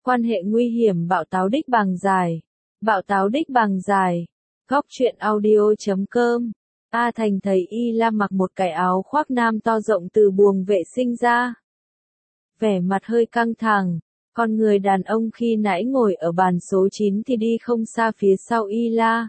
Quan hệ nguy hiểm bạo táo đích bằng dài. Bạo táo đích bằng dài. Góc truyện audio.com. A Thành thấy Y La mặc một cái áo khoác nam to rộng từ buồng vệ sinh ra. Vẻ mặt hơi căng thẳng, còn người đàn ông khi nãy ngồi ở bàn số 9 thì đi không xa phía sau Y La.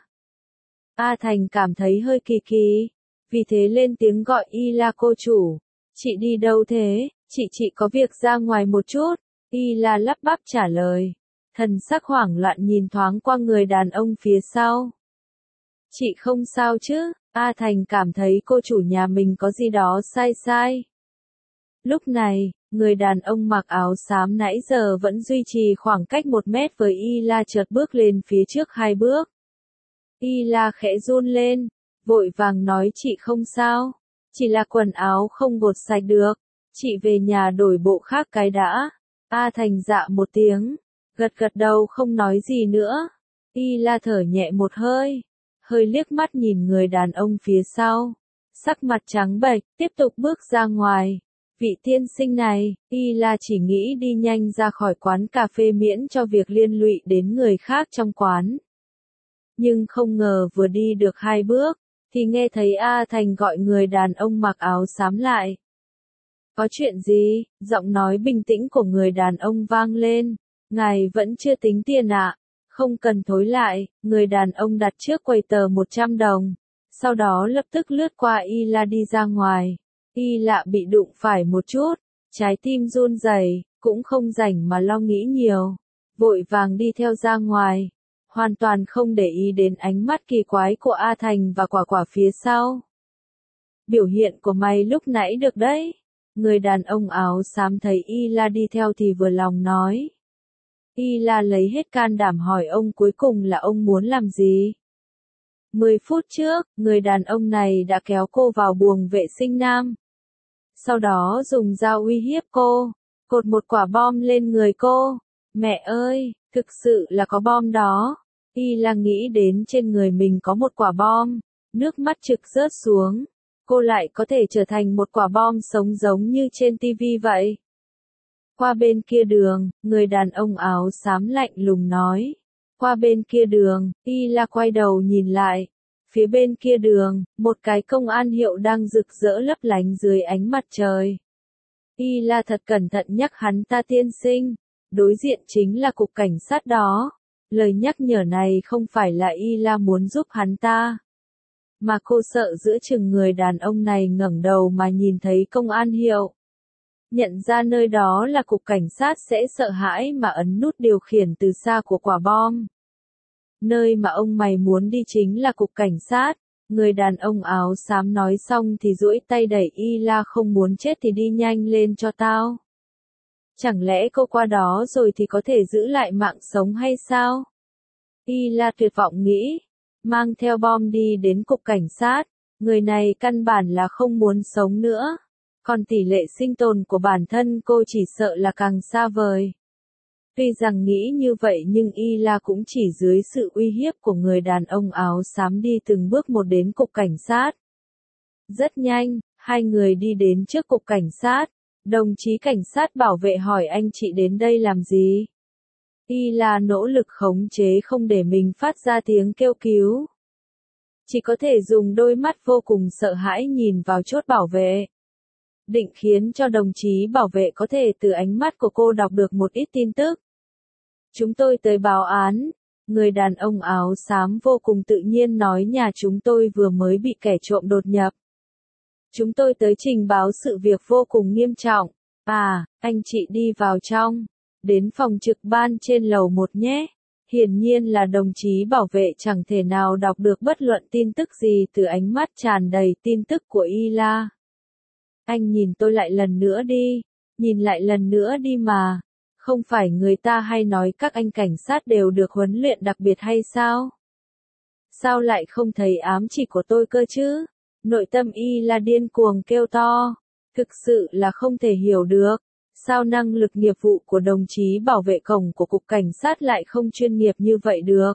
A Thành cảm thấy hơi kỳ kỳ, vì thế lên tiếng gọi Y La cô chủ. Chị đi đâu thế? Chị có việc ra ngoài một chút. Y La lắp bắp trả lời. Thần sắc hoảng loạn nhìn thoáng qua người đàn ông phía sau. Chị không sao chứ? A Thành cảm thấy cô chủ nhà mình có gì đó sai. Lúc này, người đàn ông mặc áo xám nãy giờ vẫn duy trì khoảng cách 1 mét với Y La chợt bước lên phía trước 2 bước. Y La khẽ run lên, vội vàng nói chị không sao, chỉ là quần áo không gột sạch được, chị về nhà đổi bộ khác cái đã. A Thành dạ một tiếng, gật đầu không nói gì nữa. Y La thở nhẹ một hơi, hơi liếc mắt nhìn người đàn ông phía sau, sắc mặt trắng bệch, tiếp tục bước ra ngoài. Vị tiên sinh này, Y La chỉ nghĩ đi nhanh ra khỏi quán cà phê miễn cho việc liên lụy đến người khác trong quán. Nhưng không ngờ vừa đi được 2 bước, thì nghe thấy A Thành gọi người đàn ông mặc áo xám lại. Có chuyện gì? Giọng nói bình tĩnh của người đàn ông vang lên. Ngài vẫn chưa tính tiền ạ? Không cần thối lại, người đàn ông đặt trước quầy tờ 100 đồng. Sau đó lập tức lướt qua Y La đi ra ngoài. Y La bị đụng phải một chút, trái tim run rẩy, cũng không rảnh mà lo nghĩ nhiều. Vội vàng đi theo ra ngoài, hoàn toàn không để ý đến ánh mắt kỳ quái của A Thành và quả phía sau. Biểu hiện của mày lúc nãy được đấy. Người đàn ông áo xám thấy Y La đi theo thì vừa lòng nói. Y La lấy hết can đảm hỏi ông cuối cùng là ông muốn làm gì? 10 phút trước, người đàn ông này đã kéo cô vào buồng vệ sinh nam. Sau đó dùng dao uy hiếp cô, cột một quả bom lên người cô. Mẹ ơi, thực sự là có bom đó. Y La nghĩ đến trên người mình có một quả bom, nước mắt trực rớt xuống. Cô lại có thể trở thành một quả bom sống giống như trên TV vậy. Qua bên kia đường, người đàn ông áo xám lạnh lùng nói. Qua bên kia đường, Y La quay đầu nhìn lại. Phía bên kia đường, một cái công an hiệu đang rực rỡ lấp lánh dưới ánh mặt trời. Y La thật cẩn thận nhắc hắn ta tiên sinh. Đối diện chính là cục cảnh sát đó. Lời nhắc nhở này không phải là Y La muốn giúp hắn ta, mà cô sợ giữa chừng người đàn ông này ngẩng đầu mà nhìn thấy công an hiệu. Nhận ra nơi đó là cục cảnh sát sẽ sợ hãi mà ấn nút điều khiển từ xa của quả bom. Nơi mà ông mày muốn đi chính là cục cảnh sát. Người đàn ông áo xám nói xong thì duỗi tay đẩy Y La, không muốn chết thì đi nhanh lên cho tao. Chẳng lẽ cô qua đó rồi thì có thể giữ lại mạng sống hay sao? Y La tuyệt vọng nghĩ. Mang theo bom đi đến cục cảnh sát, người này căn bản là không muốn sống nữa. Còn tỷ lệ sinh tồn của bản thân cô chỉ sợ là càng xa vời. Tuy rằng nghĩ như vậy nhưng Y La cũng chỉ dưới sự uy hiếp của người đàn ông áo xám đi từng bước một đến cục cảnh sát. Rất nhanh, hai người đi đến trước cục cảnh sát. Đồng chí cảnh sát bảo vệ hỏi anh chị đến đây làm gì? Y La nỗ lực khống chế không để mình phát ra tiếng kêu cứu. Chỉ có thể dùng đôi mắt vô cùng sợ hãi nhìn vào chốt bảo vệ. Định khiến cho đồng chí bảo vệ có thể từ ánh mắt của cô đọc được một ít tin tức. Chúng tôi tới báo án. Người đàn ông áo xám vô cùng tự nhiên nói nhà chúng tôi vừa mới bị kẻ trộm đột nhập. Chúng tôi tới trình báo sự việc vô cùng nghiêm trọng. À, anh chị đi vào trong. Đến phòng trực ban trên lầu 1 nhé. Hiển nhiên là đồng chí bảo vệ chẳng thể nào đọc được bất luận tin tức gì từ ánh mắt tràn đầy tin tức của Y La. Anh nhìn tôi lại lần nữa đi. Nhìn lại lần nữa đi mà. Không phải người ta hay nói các anh cảnh sát đều được huấn luyện đặc biệt hay sao? Sao lại không thấy ám chỉ của tôi cơ chứ? Nội tâm Y La điên cuồng kêu to. Thực sự là không thể hiểu được. Sao năng lực nghiệp vụ của đồng chí bảo vệ cổng của cục cảnh sát lại không chuyên nghiệp như vậy được?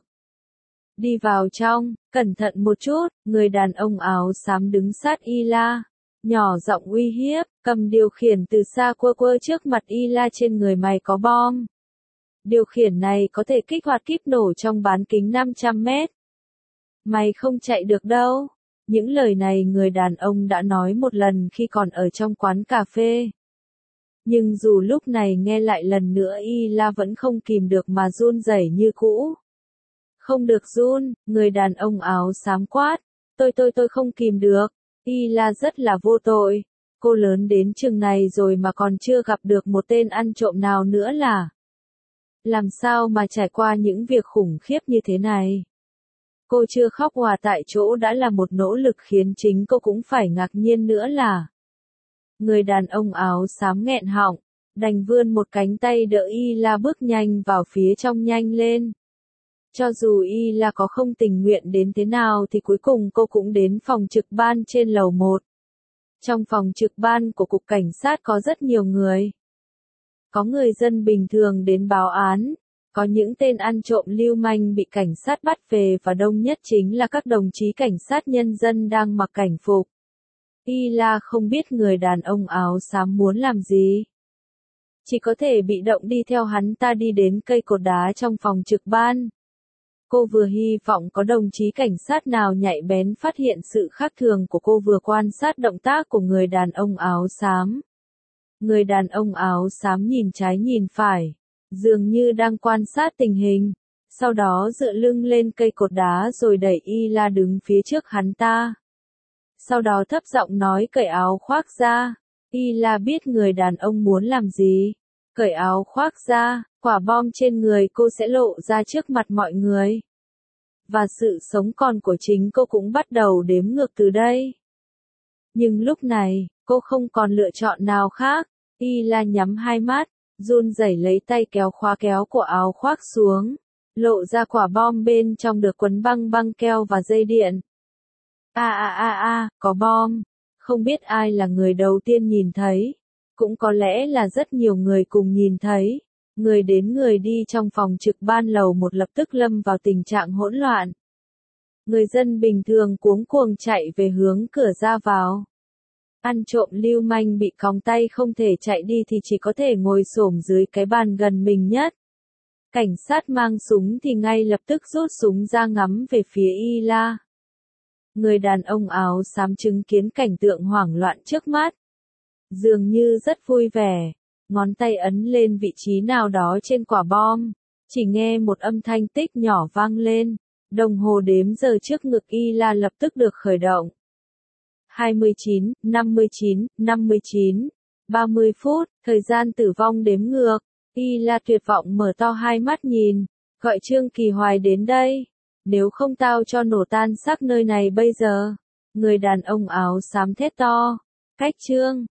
Đi vào trong, cẩn thận một chút, người đàn ông áo xám đứng sát Y La. Nhỏ giọng uy hiếp, cầm điều khiển từ xa quơ trước mặt Y La, trên người mày có bom. Điều khiển này có thể kích hoạt kíp nổ trong bán kính 500 mét. Mày không chạy được đâu. Những lời này người đàn ông đã nói một lần khi còn ở trong quán cà phê. Nhưng dù lúc này nghe lại lần nữa Ila vẫn không kìm được mà run rẩy như cũ. Không được run, người đàn ông áo xám quát. Tôi không kìm được. Ila rất là vô tội. Cô lớn đến chừng này rồi mà còn chưa gặp được một tên ăn trộm nào nữa là. Làm sao mà trải qua những việc khủng khiếp như thế này? Cô chưa khóc òa tại chỗ đã là một nỗ lực khiến chính cô cũng phải ngạc nhiên nữa là. Người đàn ông áo xám nghẹn họng, đành vươn một cánh tay đỡ Ila bước nhanh vào phía trong nhanh lên. Cho dù Ila có không tình nguyện đến thế nào thì cuối cùng cô cũng đến phòng trực ban trên lầu 1. Trong phòng trực ban của cục cảnh sát có rất nhiều người. Có người dân bình thường đến báo án, có những tên ăn trộm lưu manh bị cảnh sát bắt về và đông nhất chính là các đồng chí cảnh sát nhân dân đang mặc cảnh phục. Ila không biết người đàn ông áo xám muốn làm gì. Chỉ có thể bị động đi theo hắn ta đi đến cây cột đá trong phòng trực ban. Cô vừa hy vọng có đồng chí cảnh sát nào nhạy bén phát hiện sự khác thường của cô vừa quan sát động tác của người đàn ông áo xám. Người đàn ông áo xám nhìn trái nhìn phải, dường như đang quan sát tình hình, sau đó dựa lưng lên cây cột đá rồi đẩy Ila đứng phía trước hắn ta. Sau đó thấp giọng nói cởi áo khoác ra. Ila biết người đàn ông muốn làm gì. Cởi áo khoác ra, quả bom trên người cô sẽ lộ ra trước mặt mọi người. Và sự sống còn của chính cô cũng bắt đầu đếm ngược từ đây. Nhưng lúc này, cô không còn lựa chọn nào khác. Ila nhắm hai mắt, run rẩy lấy tay kéo khóa kéo của áo khoác xuống, lộ ra quả bom bên trong được quấn băng keo và dây điện. Có bom. Không biết ai là người đầu tiên nhìn thấy. Cũng có lẽ là rất nhiều người cùng nhìn thấy. Người đến người đi trong phòng trực ban lầu 1 lập tức lâm vào tình trạng hỗn loạn. Người dân bình thường cuống cuồng chạy về hướng cửa ra vào. Ăn trộm lưu manh bị còng tay không thể chạy đi thì chỉ có thể ngồi xổm dưới cái bàn gần mình nhất. Cảnh sát mang súng thì ngay lập tức rút súng ra ngắm về phía Ila. Người đàn ông áo xám chứng kiến cảnh tượng hoảng loạn trước mắt. Dường như rất vui vẻ, ngón tay ấn lên vị trí nào đó trên quả bom. Chỉ nghe một âm thanh tích nhỏ vang lên, đồng hồ đếm giờ trước ngực Ila lập tức được khởi động. 29, 59, 59, 30 phút, thời gian tử vong đếm ngược. Ila tuyệt vọng mở to hai mắt nhìn, gọi Trương Kỳ Hoài đến đây. Nếu không tao cho nổ tan xác nơi này bây giờ. Người đàn ông áo xám thét to. Cách Trương.